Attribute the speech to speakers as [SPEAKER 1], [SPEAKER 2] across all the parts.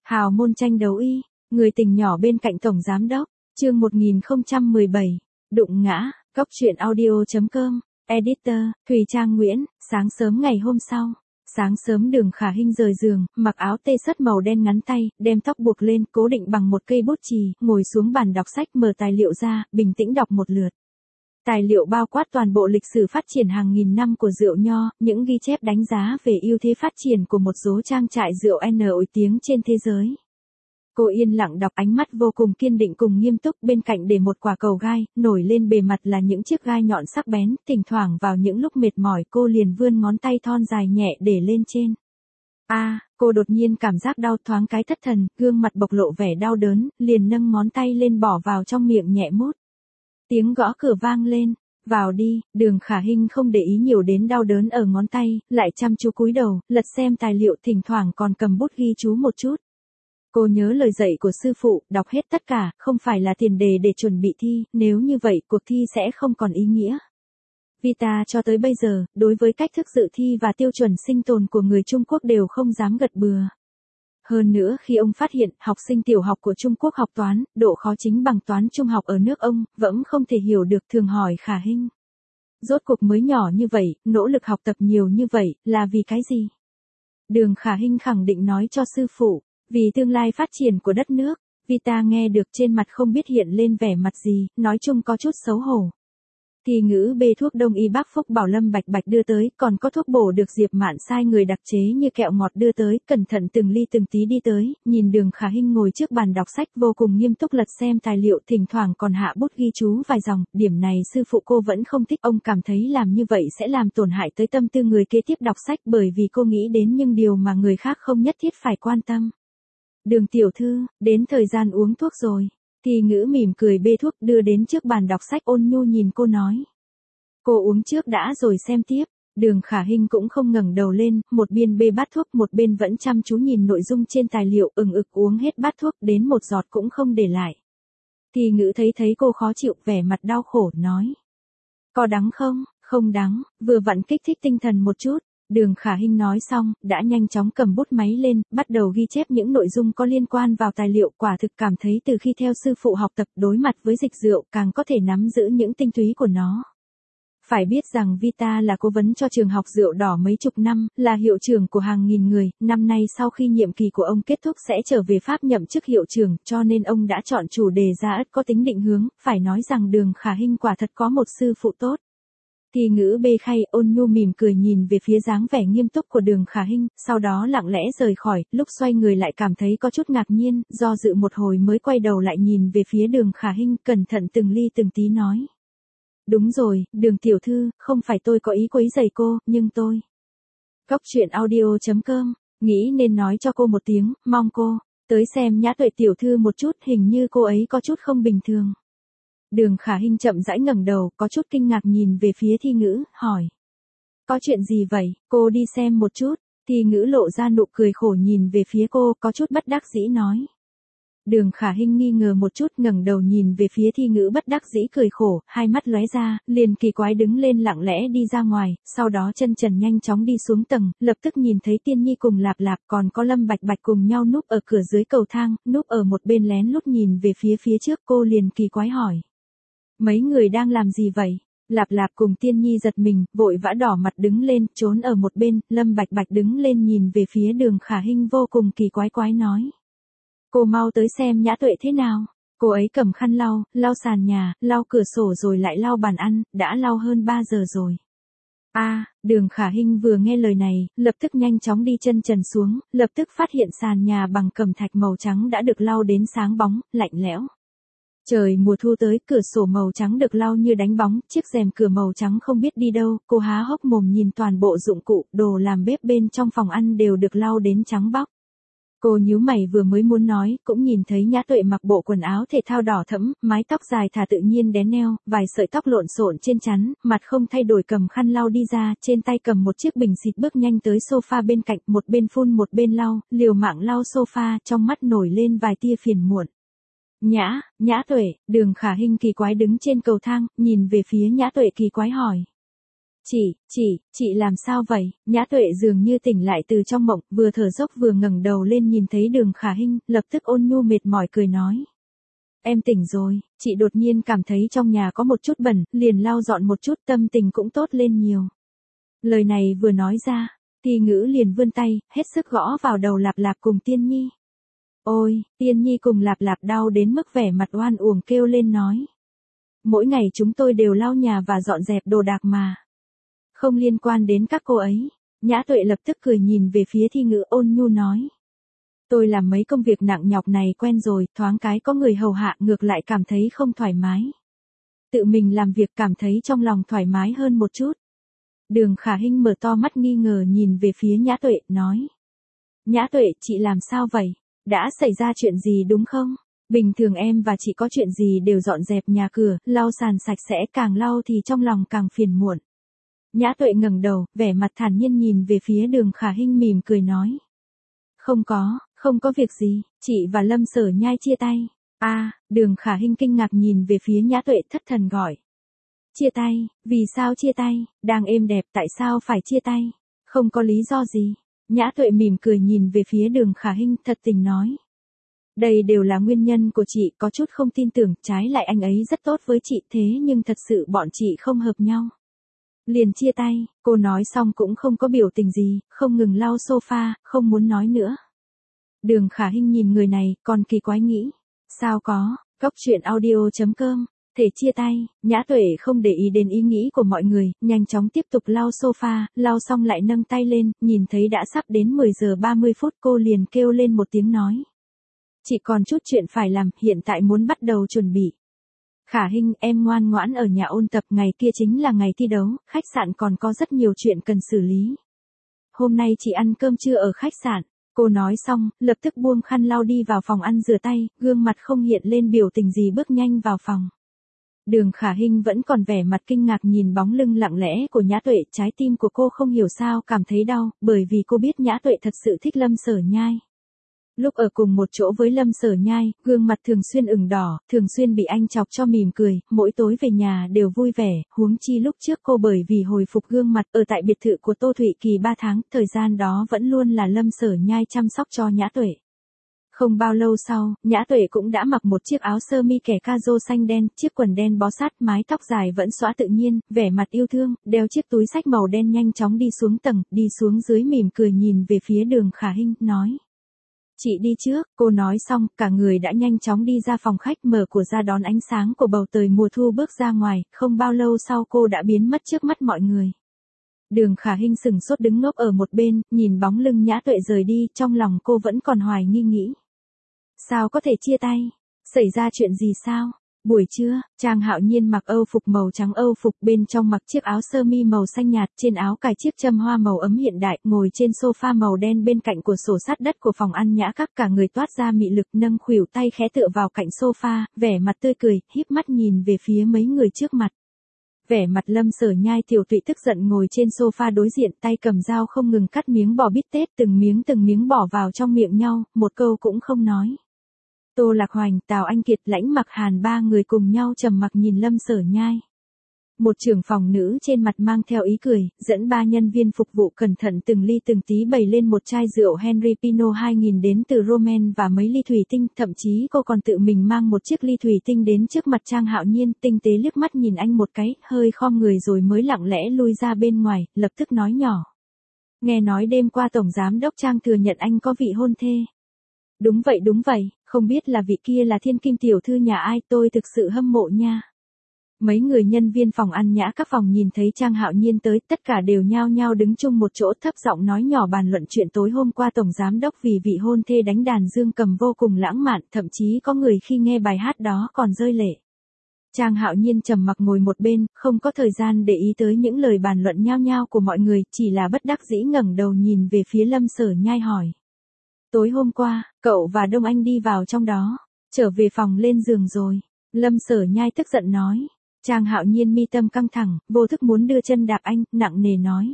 [SPEAKER 1] Hào môn tranh đấu y, người tình nhỏ bên cạnh tổng giám đốc, chương 1017, đụng ngã, góc truyện audio.com, editor, Thùy Trang Nguyễn, sáng sớm ngày hôm sau. Sáng sớm Đường Khả Hinh rời giường, mặc áo tê sất màu đen ngắn tay, đem tóc buộc lên, cố định bằng một cây bút chì, ngồi xuống bàn đọc sách mở tài liệu ra, bình tĩnh đọc một lượt. Tài liệu bao quát toàn bộ lịch sử phát triển hàng nghìn năm của rượu nho, những ghi chép đánh giá về ưu thế phát triển của một số trang trại rượu N nổi tiếng trên thế giới. Cô yên lặng đọc, ánh mắt vô cùng kiên định cùng nghiêm túc, bên cạnh để một quả cầu gai, nổi lên bề mặt là những chiếc gai nhọn sắc bén, thỉnh thoảng vào những lúc mệt mỏi cô liền vươn ngón tay thon dài nhẹ để lên trên. Cô đột nhiên cảm giác đau, thoáng cái thất thần, gương mặt bộc lộ vẻ đau đớn, liền nâng ngón tay lên bỏ vào trong miệng nhẹ mút. Tiếng gõ cửa vang lên, vào đi. Đường Khả Hinh không để ý nhiều đến đau đớn ở ngón tay, lại chăm chú cúi đầu, lật xem tài liệu, thỉnh thoảng còn cầm bút ghi chú một chút. Cô nhớ lời dạy của sư phụ, đọc hết tất cả, không phải là tiền đề để chuẩn bị thi, nếu như vậy cuộc thi sẽ không còn ý nghĩa. Vita cho tới bây giờ, đối với cách thức dự thi và tiêu chuẩn sinh tồn của người Trung Quốc đều không dám gật bừa. Hơn nữa khi ông phát hiện học sinh tiểu học của Trung Quốc học toán, độ khó chính bằng toán trung học ở nước ông, vẫn không thể hiểu được, thường hỏi Khả Hinh. Rốt cuộc mới nhỏ như vậy, nỗ lực học tập nhiều như vậy, là vì cái gì? Đường Khả Hinh khẳng định nói cho sư phụ, vì tương lai phát triển của đất nước. Vita nghe được trên mặt không biết hiện lên vẻ mặt gì, nói chung có chút xấu hổ. Thì ngữ B thuốc đông y bác Phúc Bảo Lâm bạch bạch đưa tới, còn có thuốc bổ được Diệp Mạn sai người đặc chế như kẹo ngọt đưa tới, cẩn thận từng ly từng tí đi tới, nhìn Đường Khả Hinh ngồi trước bàn đọc sách vô cùng nghiêm túc lật xem tài liệu, thỉnh thoảng còn hạ bút ghi chú vài dòng, điểm này sư phụ cô vẫn không thích, ông cảm thấy làm như vậy sẽ làm tổn hại tới tâm tư người kế tiếp đọc sách, bởi vì cô nghĩ đến những điều mà người khác không nhất thiết phải quan tâm. Đường tiểu thư, đến thời gian uống thuốc rồi. Thì ngữ mỉm cười bê thuốc đưa đến trước bàn đọc sách, ôn nhu nhìn cô nói. Cô uống trước đã rồi xem tiếp. Đường Khả Hinh cũng không ngẩng đầu lên, một bên bê bát thuốc một bên vẫn chăm chú nhìn nội dung trên tài liệu, uống hết bát thuốc đến một giọt cũng không để lại. Thì ngữ thấy cô khó chịu, vẻ mặt đau khổ, nói. Có đắng không? Không đắng, vừa vặn kích thích tinh thần một chút. Đường Khả Hinh nói xong, đã nhanh chóng cầm bút máy lên, bắt đầu ghi chép những nội dung có liên quan vào tài liệu, quả thực cảm thấy từ khi theo sư phụ học tập đối mặt với dịch rượu càng có thể nắm giữ những tinh túy của nó. Phải biết rằng Vita là cố vấn cho trường học rượu đỏ mấy chục năm, là hiệu trưởng của hàng nghìn người, năm nay sau khi nhiệm kỳ của ông kết thúc sẽ trở về Pháp nhậm chức hiệu trưởng, cho nên ông đã chọn chủ đề ra ất có tính định hướng, phải nói rằng Đường Khả Hinh quả thật có một sư phụ tốt. Thì ngữ bê khay, ôn nhu mỉm cười nhìn về phía dáng vẻ nghiêm túc của Đường Khả Hinh, sau đó lặng lẽ rời khỏi, lúc xoay người lại cảm thấy có chút ngạc nhiên, do dự một hồi mới quay đầu lại nhìn về phía Đường Khả Hinh, cẩn thận từng ly từng tí nói. Đúng rồi, Đường tiểu thư, không phải tôi có ý quấy rầy cô, nhưng tôi. Góc truyện audio.com, nghĩ nên nói cho cô một tiếng, mong cô tới xem Nhã Tuệ tiểu thư một chút, hình như cô ấy có chút không bình thường. Đường Khả Hinh chậm rãi ngẩng đầu, có chút kinh ngạc nhìn về phía Thi ngữ, hỏi. Có chuyện gì vậy, cô đi xem một chút. Thi ngữ lộ ra nụ cười khổ nhìn về phía cô, có chút bất đắc dĩ nói. Đường Khả Hinh nghi ngờ một chút, ngẩng đầu nhìn về phía Thi ngữ bất đắc dĩ cười khổ, hai mắt lóe ra, liền kỳ quái đứng lên lặng lẽ đi ra ngoài, sau đó chân trần nhanh chóng đi xuống tầng, lập tức nhìn thấy Tiên Nhi cùng Lạp Lạp còn có Lâm Bạch Bạch cùng nhau núp ở cửa dưới cầu thang, núp ở một bên lén lút nhìn về phía trước, cô liền kỳ quái hỏi. Mấy người đang làm gì vậy? Lạp Lạp cùng Tiên Nhi giật mình, vội vã đỏ mặt đứng lên, trốn ở một bên, Lâm Bạch Bạch đứng lên nhìn về phía Đường Khả Hinh vô cùng kỳ quái nói. Cô mau tới xem Nhã Tuệ thế nào. Cô ấy cầm khăn lau sàn nhà, lau cửa sổ rồi lại lau bàn ăn, đã lau hơn 3 giờ rồi. Đường Khả Hinh vừa nghe lời này, lập tức nhanh chóng đi chân trần xuống, lập tức phát hiện sàn nhà bằng cẩm thạch màu trắng đã được lau đến sáng bóng, lạnh lẽo. Trời mùa thu tới, cửa sổ màu trắng được lau như đánh bóng, chiếc rèm cửa màu trắng không biết đi đâu, cô há hốc mồm nhìn toàn bộ dụng cụ, đồ làm bếp bên trong phòng ăn đều được lau đến trắng bóc. Cô nhíu mày vừa mới muốn nói, cũng nhìn thấy Nhã Tuệ mặc bộ quần áo thể thao đỏ thẫm, mái tóc dài thả tự nhiên đén neo, vài sợi tóc lộn xộn trên trán, mặt không thay đổi cầm khăn lau đi ra, trên tay cầm một chiếc bình xịt bước nhanh tới sofa bên cạnh, một bên phun một bên lau, liều mạng lau sofa, trong mắt nổi lên vài tia phiền muộn. Nhã Tuệ. Đường Khả Hinh kỳ quái đứng trên cầu thang, nhìn về phía Nhã Tuệ kỳ quái hỏi. Chị làm sao vậy? Nhã Tuệ dường như tỉnh lại từ trong mộng, vừa thở dốc vừa ngẩng đầu lên nhìn thấy Đường Khả Hinh, lập tức ôn nhu mệt mỏi cười nói. Em tỉnh rồi, chị đột nhiên cảm thấy trong nhà có một chút bẩn, liền lau dọn một chút, tâm tình cũng tốt lên nhiều. Lời này vừa nói ra, Thi Ngữ liền vươn tay, hết sức gõ vào đầu Lạp Lạp cùng Tiên Nhi. Ôi, Tiên Nhi cùng Lạp Lạp đau đến mức vẻ mặt oan uổng kêu lên nói. Mỗi ngày chúng tôi đều lau nhà và dọn dẹp đồ đạc mà. Không liên quan đến các cô ấy. Nhã Tuệ lập tức cười nhìn về phía Thi Ngữ ôn nhu nói. Tôi làm mấy công việc nặng nhọc này quen rồi, thoáng cái có người hầu hạ ngược lại cảm thấy không thoải mái. Tự mình làm việc cảm thấy trong lòng thoải mái hơn một chút. Đường Khả Hinh mở to mắt nghi ngờ nhìn về phía Nhã Tuệ, nói. Nhã Tuệ, chị làm sao vậy? Đã xảy ra chuyện gì đúng không? Bình thường em và chị có chuyện gì đều dọn dẹp nhà cửa, lau sàn sạch sẽ, càng lau thì trong lòng càng phiền muộn. Nhã Tuệ ngẩng đầu, vẻ mặt thản nhiên nhìn về phía Đường Khả Hinh mỉm cười nói. Không có việc gì, chị và Lâm Sở Nhai chia tay. Đường Khả Hinh kinh ngạc nhìn về phía Nhã Tuệ thất thần gọi. Chia tay, vì sao chia tay, đang êm đẹp tại sao phải chia tay, không có lý do gì. Nhã Tuệ mỉm cười nhìn về phía Đường Khả Hinh thật tình nói. Đây đều là nguyên nhân của chị, có chút không tin tưởng, trái lại anh ấy rất tốt với chị thế nhưng thật sự bọn chị không hợp nhau. Liền chia tay, cô nói xong cũng không có biểu tình gì, không ngừng lau sofa, không muốn nói nữa. Đường Khả Hinh nhìn người này, còn kỳ quái nghĩ. Sao có, Goctruyện.audio.com, thể chia tay, Nhã Tuệ không để ý đến ý nghĩ của mọi người, nhanh chóng tiếp tục lau sofa, lau xong lại nâng tay lên, nhìn thấy đã sắp đến 10 giờ 30 phút cô liền kêu lên một tiếng nói. Chị còn chút chuyện phải làm, hiện tại muốn bắt đầu chuẩn bị. Khả Hinh, em ngoan ngoãn ở nhà ôn tập, ngày kia chính là ngày thi đấu, khách sạn còn có rất nhiều chuyện cần xử lý. Hôm nay chị ăn cơm trưa ở khách sạn. Cô nói xong, lập tức buông khăn lau đi vào phòng ăn rửa tay, gương mặt không hiện lên biểu tình gì bước nhanh vào phòng. Đường Khả Hinh vẫn còn vẻ mặt kinh ngạc nhìn bóng lưng lặng lẽ của Nhã Tuệ, trái tim của cô không hiểu sao cảm thấy đau, bởi vì cô biết Nhã Tuệ thật sự thích Lâm Sở Nhai. Lúc ở cùng một chỗ với Lâm Sở Nhai, gương mặt thường xuyên ửng đỏ, thường xuyên bị anh chọc cho mỉm cười, mỗi tối về nhà đều vui vẻ, huống chi lúc trước cô bởi vì hồi phục gương mặt ở tại biệt thự của Tô Thụy Kỳ 3 tháng, thời gian đó vẫn luôn là Lâm Sở Nhai chăm sóc cho Nhã Tuệ. Không bao lâu sau, Nhã Tuệ cũng đã mặc một chiếc áo sơ mi kẻ ca-rô xanh đen, chiếc quần đen bó sát, mái tóc dài vẫn xõa tự nhiên, vẻ mặt yêu thương, đeo chiếc túi xách màu đen nhanh chóng đi xuống tầng, đi xuống dưới mỉm cười nhìn về phía Đường Khả Hinh, nói. Chị đi trước, cô nói xong, cả người đã nhanh chóng đi ra phòng khách mở cửa ra đón ánh sáng của bầu trời mùa thu bước ra ngoài, không bao lâu sau cô đã biến mất trước mắt mọi người. Đường Khả Hinh sừng sốt đứng ngốc ở một bên, nhìn bóng lưng Nhã Tuệ rời đi, trong lòng cô vẫn còn hoài nghi nghĩ. Sao có thể chia tay? Xảy ra chuyện gì sao? Buổi trưa, Trang Hạo Nhiên mặc âu phục màu trắng âu phục, bên trong mặc chiếc áo sơ mi màu xanh nhạt, trên áo cài chiếc châm hoa màu ấm hiện đại, ngồi trên sofa màu đen bên cạnh của sổ sát đất của phòng ăn nhã các, cả người toát ra mị lực, nâng khuỷu tay khẽ tựa vào cạnh sofa, vẻ mặt tươi cười, híp mắt nhìn về phía mấy người trước mặt. Vẻ mặt Lâm Sở Nhai tiểu tụy tức giận ngồi trên sofa đối diện, tay cầm dao không ngừng cắt miếng bò bít tết, từng miếng bỏ vào trong miệng nhau, một câu cũng không nói. Tô Lạc Hoành, Tào Anh Kiệt, Lãnh Mặc Hàn ba người cùng nhau trầm mặc nhìn Lâm Sở Nhai. Một trưởng phòng nữ trên mặt mang theo ý cười, dẫn ba nhân viên phục vụ cẩn thận từng ly từng tí bày lên một chai rượu Henry Pinot 2000 đến từ Roman và mấy ly thủy tinh, thậm chí cô còn tự mình mang một chiếc ly thủy tinh đến trước mặt Trang Hạo Nhiên, tinh tế liếc mắt nhìn anh một cái, hơi khom người rồi mới lặng lẽ lui ra bên ngoài, lập tức nói nhỏ. Nghe nói đêm qua Tổng Giám Đốc Trang thừa nhận anh có vị hôn thê. Đúng vậy, không biết là vị kia là thiên kim tiểu thư nhà ai, tôi thực sự hâm mộ nha. Mấy người nhân viên phòng ăn nhã các phòng nhìn thấy Trang Hạo Nhiên tới, tất cả đều nhao nhao đứng chung một chỗ thấp giọng nói nhỏ bàn luận chuyện tối hôm qua Tổng Giám Đốc vì vị hôn thê đánh đàn dương cầm vô cùng lãng mạn, thậm chí có người khi nghe bài hát đó còn rơi lệ. Trang Hạo Nhiên trầm mặc ngồi một bên, không có thời gian để ý tới những lời bàn luận nhao nhao của mọi người, chỉ là bất đắc dĩ ngẩng đầu nhìn về phía Lâm Sở Nhai hỏi. Tối hôm qua, cậu và Đông Anh đi vào trong đó, trở về phòng lên giường rồi. Lâm Sở Nhai tức giận nói. Trang Hạo Nhiên mi tâm căng thẳng, vô thức muốn đưa chân đạp anh, nặng nề nói.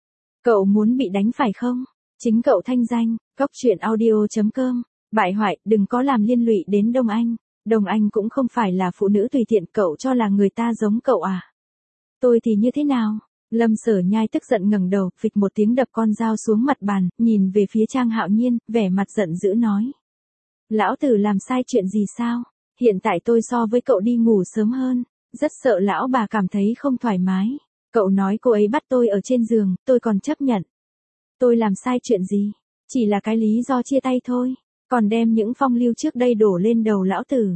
[SPEAKER 1] Cậu muốn bị đánh phải không? Chính cậu thanh danh, Goctruyện.audio.com, bại hoại, đừng có làm liên lụy đến Đông Anh. Đông Anh cũng không phải là phụ nữ tùy tiện, cậu cho là người ta giống cậu à? Tôi thì như thế nào? Lâm Sở Nhai tức giận ngẩng đầu, phịch một tiếng đập con dao xuống mặt bàn, nhìn về phía Trang Hạo Nhiên, vẻ mặt giận dữ nói. Lão tử làm sai chuyện gì sao? Hiện tại tôi so với cậu đi ngủ sớm hơn, rất sợ lão bà cảm thấy không thoải mái. Cậu nói cô ấy bắt tôi ở trên giường, tôi còn chấp nhận. Tôi làm sai chuyện gì? Chỉ là cái lý do chia tay thôi, còn đem những phong lưu trước đây đổ lên đầu lão tử.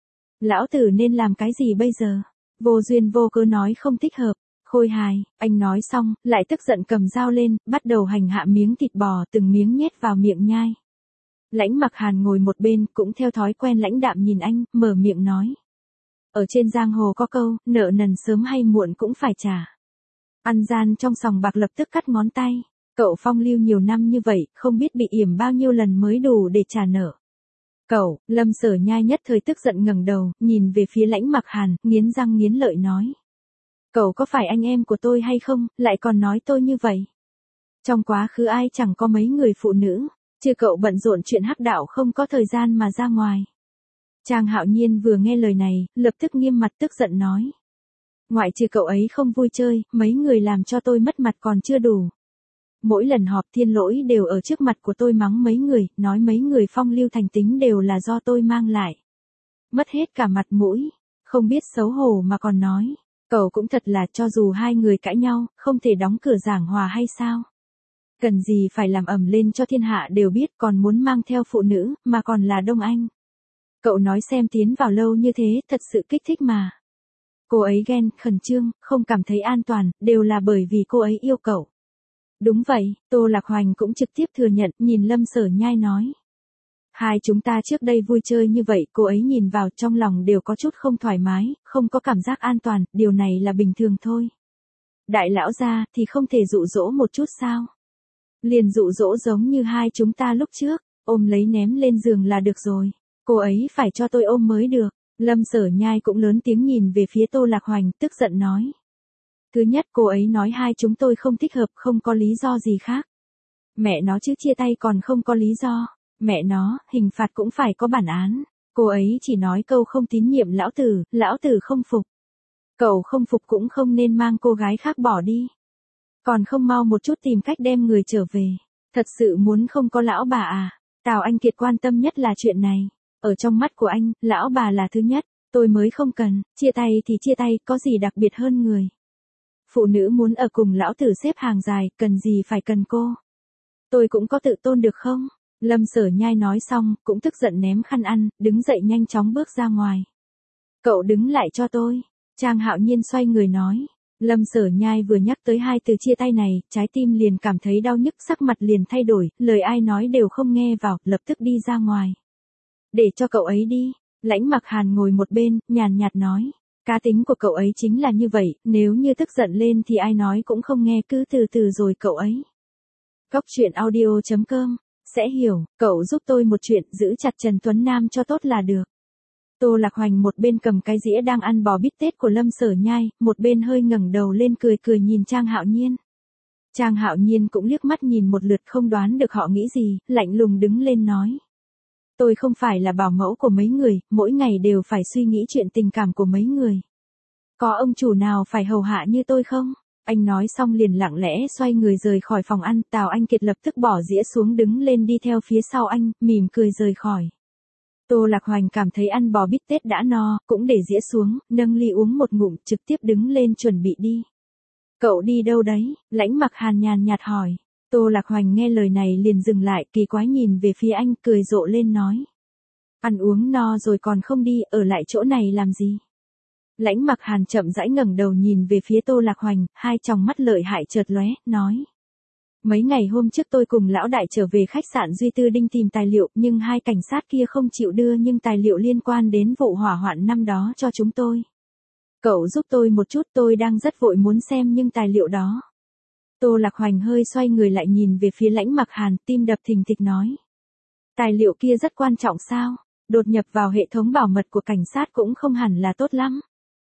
[SPEAKER 1] Lão tử nên làm cái gì bây giờ? Vô duyên vô cớ nói không thích hợp. Khôi hài, anh nói xong, lại tức giận cầm dao lên, bắt đầu hành hạ miếng thịt bò từng miếng nhét vào miệng nhai. Lãnh Mặc Hàn ngồi một bên, cũng theo thói quen lãnh đạm nhìn anh, mở miệng nói. Ở trên giang hồ có câu, nợ nần sớm hay muộn cũng phải trả. Ăn gian trong sòng bạc lập tức cắt ngón tay. Cậu phong lưu nhiều năm như vậy, không biết bị yểm bao nhiêu lần mới đủ để trả nợ. Cậu, Lâm Sở Nhai nhất thời tức giận ngẩng đầu, nhìn về phía Lãnh Mặc Hàn, nghiến răng nghiến lợi nói. Cậu có phải anh em của tôi hay không, lại còn nói tôi như vậy? Trong quá khứ ai chẳng có mấy người phụ nữ, chứ cậu bận rộn chuyện hắc đạo không có thời gian mà ra ngoài. Trang Hạo Nhiên vừa nghe lời này, lập tức nghiêm mặt tức giận nói. Ngoại trừ cậu ấy không vui chơi, mấy người làm cho tôi mất mặt còn chưa đủ. Mỗi lần họp Thiên Lỗi đều ở trước mặt của tôi mắng mấy người, nói mấy người phong lưu thành tính đều là do tôi mang lại. Mất hết cả mặt mũi, không biết xấu hổ mà còn nói. Cậu cũng thật là cho dù hai người cãi nhau, không thể đóng cửa giảng hòa hay sao? Cần gì phải làm ầm lên cho thiên hạ đều biết còn muốn mang theo phụ nữ, mà còn là Đông Anh. Cậu nói xem tiến vào lâu như thế, thật sự kích thích mà. Cô ấy ghen, khẩn trương, không cảm thấy an toàn, đều là bởi vì cô ấy yêu cậu. Đúng vậy, Tô Lạc Hoành cũng trực tiếp thừa nhận, nhìn Lâm Sở Nhai nói. Hai chúng ta trước đây vui chơi như vậy, cô ấy nhìn vào trong lòng đều có chút không thoải mái, không có cảm giác an toàn, điều này là bình thường thôi. Đại lão gia thì không thể dụ dỗ một chút sao? Liền dụ dỗ giống như hai chúng ta lúc trước, ôm lấy ném lên giường là được rồi. Cô ấy phải cho tôi ôm mới được. Lâm Sở Nhai cũng lớn tiếng nhìn về phía Tô Lạc Hoành, tức giận nói. Thứ nhất, cô ấy nói hai chúng tôi không thích hợp, không có lý do gì khác. Mẹ nó chứ chia tay còn không có lý do. Mẹ nó, hình phạt cũng phải có bản án. Cô ấy chỉ nói câu không tín nhiệm lão tử không phục. Cậu không phục cũng không nên mang cô gái khác bỏ đi. Còn không mau một chút tìm cách đem người trở về. Thật sự muốn không có lão bà à? Tào Anh Kiệt quan tâm nhất là chuyện này. Ở trong mắt của anh, lão bà là thứ nhất, tôi mới không cần, chia tay thì chia tay, có gì đặc biệt hơn người. Phụ nữ muốn ở cùng lão tử xếp hàng dài, cần gì phải cần cô. Tôi cũng có tự tôn được không? Lâm Sở Nhai nói xong, cũng tức giận ném khăn ăn, đứng dậy nhanh chóng bước ra ngoài. Cậu đứng lại cho tôi. Trang Hạo Nhiên xoay người nói. Lâm Sở Nhai vừa nhắc tới hai từ chia tay này, trái tim liền cảm thấy đau nhức, sắc mặt liền thay đổi, lời ai nói đều không nghe vào, lập tức đi ra ngoài. Để cho cậu ấy đi. Lãnh Mặc Hàn ngồi một bên, nhàn nhạt nói. Cá tính của cậu ấy chính là như vậy, nếu như tức giận lên thì ai nói cũng không nghe, cứ từ từ rồi cậu ấy. Cóc truyện audio.com, sẽ hiểu, cậu giúp tôi một chuyện, giữ chặt Trần Tuấn Nam cho tốt là được. Tô Lạc Hoành một bên cầm cái dĩa đang ăn bò bít tết của Lâm Sở Nhai, một bên hơi ngẩng đầu lên cười cười nhìn Trang Hạo Nhiên. Trang Hạo Nhiên cũng liếc mắt nhìn một lượt không đoán được họ nghĩ gì, lạnh lùng đứng lên nói. Tôi không phải là bảo mẫu của mấy người, mỗi ngày đều phải suy nghĩ chuyện tình cảm của mấy người. Có ông chủ nào phải hầu hạ như tôi không? Anh nói xong liền lặng lẽ xoay người rời khỏi phòng ăn, Tào Anh Kiệt lập tức bỏ dĩa xuống đứng lên đi theo phía sau anh, mỉm cười rời khỏi. Tô Lạc Hoành cảm thấy ăn bò bít tết đã no, cũng để dĩa xuống, nâng ly uống một ngụm, trực tiếp đứng lên chuẩn bị đi. Cậu đi đâu đấy? Lãnh Mặc Hàn nhàn nhạt hỏi. Tô Lạc Hoành nghe lời này liền dừng lại, kỳ quái nhìn về phía anh, cười rộ lên nói. Ăn uống no rồi còn không đi, ở lại chỗ này làm gì? Lãnh Mặc Hàn chậm rãi ngẩng đầu nhìn về phía Tô Lạc Hoành, hai tròng mắt lợi hại chợt lóe, nói. Mấy ngày hôm trước tôi cùng lão đại trở về khách sạn Duy Tư Đinh tìm tài liệu, nhưng hai cảnh sát kia không chịu đưa nhưng tài liệu liên quan đến vụ hỏa hoạn năm đó cho chúng tôi. Cậu giúp tôi một chút, tôi đang rất vội muốn xem nhưng tài liệu đó. Tô Lạc Hoành hơi xoay người lại nhìn về phía Lãnh Mặc Hàn, tim đập thình thịch nói. Tài liệu kia rất quan trọng sao? Đột nhập vào hệ thống bảo mật của cảnh sát cũng không hẳn là tốt lắm.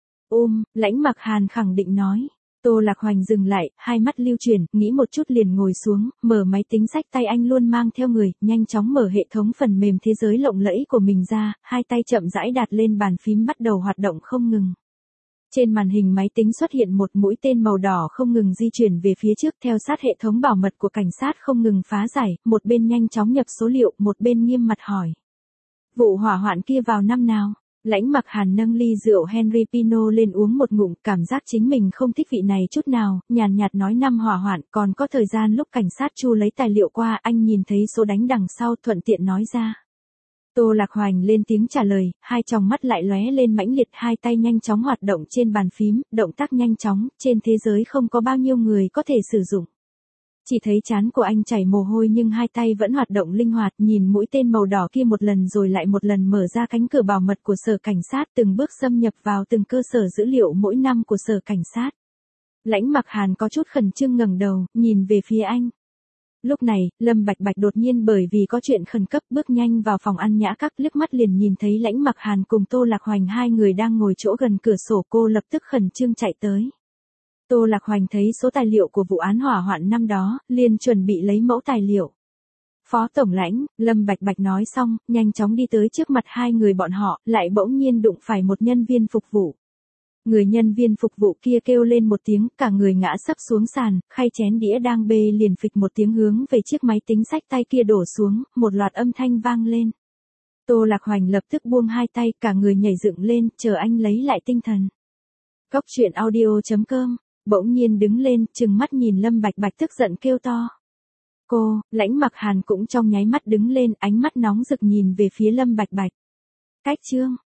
[SPEAKER 1] Lãnh Mặc Hàn khẳng định nói. Tô Lạc Hoành dừng lại, hai mắt lưu chuyển, nghĩ một chút liền ngồi xuống, mở máy tính sách tay anh luôn mang theo người, nhanh chóng mở hệ thống phần mềm thế giới lộng lẫy của mình ra, hai tay chậm rãi đặt lên bàn phím bắt đầu hoạt động không ngừng. Trên màn hình máy tính xuất hiện một mũi tên màu đỏ không ngừng di chuyển về phía trước theo sát hệ thống bảo mật của cảnh sát không ngừng phá giải, một bên nhanh chóng nhập số liệu, một bên nghiêm mặt hỏi. Vụ hỏa hoạn kia vào năm nào? Lãnh Mặc Hàn nâng ly rượu Henry Pinot lên uống một ngụm, cảm giác chính mình không thích vị này chút nào, nhàn nhạt nói năm hỏa hoạn, còn có thời gian lúc cảnh sát Chu lấy tài liệu qua, anh nhìn thấy số đánh đằng sau, thuận tiện nói ra. Tô Lạc Hoành lên tiếng trả lời, hai tròng mắt lại lóe lên mãnh liệt, hai tay nhanh chóng hoạt động trên bàn phím, động tác nhanh chóng, trên thế giới không có bao nhiêu người có thể sử dụng. Chỉ thấy trán của anh chảy mồ hôi nhưng hai tay vẫn hoạt động linh hoạt, nhìn mũi tên màu đỏ kia một lần rồi lại một lần mở ra cánh cửa bảo mật của sở cảnh sát, từng bước xâm nhập vào từng cơ sở dữ liệu mỗi năm của sở cảnh sát. Lãnh Mặc Hàn có chút khẩn trương ngẩng đầu, nhìn về phía anh. Lúc này, Lâm Bạch Bạch đột nhiên bởi vì có chuyện khẩn cấp bước nhanh vào phòng ăn nhã các, liếc mắt liền nhìn thấy Lãnh Mặc Hàn cùng Tô Lạc Hoành hai người đang ngồi chỗ gần cửa sổ, cô lập tức khẩn trương chạy tới. Tô Lạc Hoành thấy số tài liệu của vụ án hỏa hoạn năm đó, liền chuẩn bị lấy mẫu tài liệu. Phó Tổng Lãnh, Lâm Bạch Bạch nói xong, nhanh chóng đi tới trước mặt hai người bọn họ, lại bỗng nhiên đụng phải một nhân viên phục vụ. Người nhân viên phục vụ kia kêu lên một tiếng, cả người ngã sấp xuống sàn, khay chén đĩa đang bê liền phịch một tiếng hướng về chiếc máy tính xách tay kia đổ xuống, một loạt âm thanh vang lên. Tô Lạc Hoành lập tức buông hai tay, cả người nhảy dựng lên, chờ anh lấy lại tinh thần. Cốc truyện audio.com, bỗng nhiên đứng lên, trừng mắt nhìn Lâm Bạch Bạch tức giận kêu to. Cô, Lãnh Mặc Hàn cũng trong nháy mắt đứng lên, ánh mắt nóng rực nhìn về phía Lâm Bạch Bạch. Cách chương.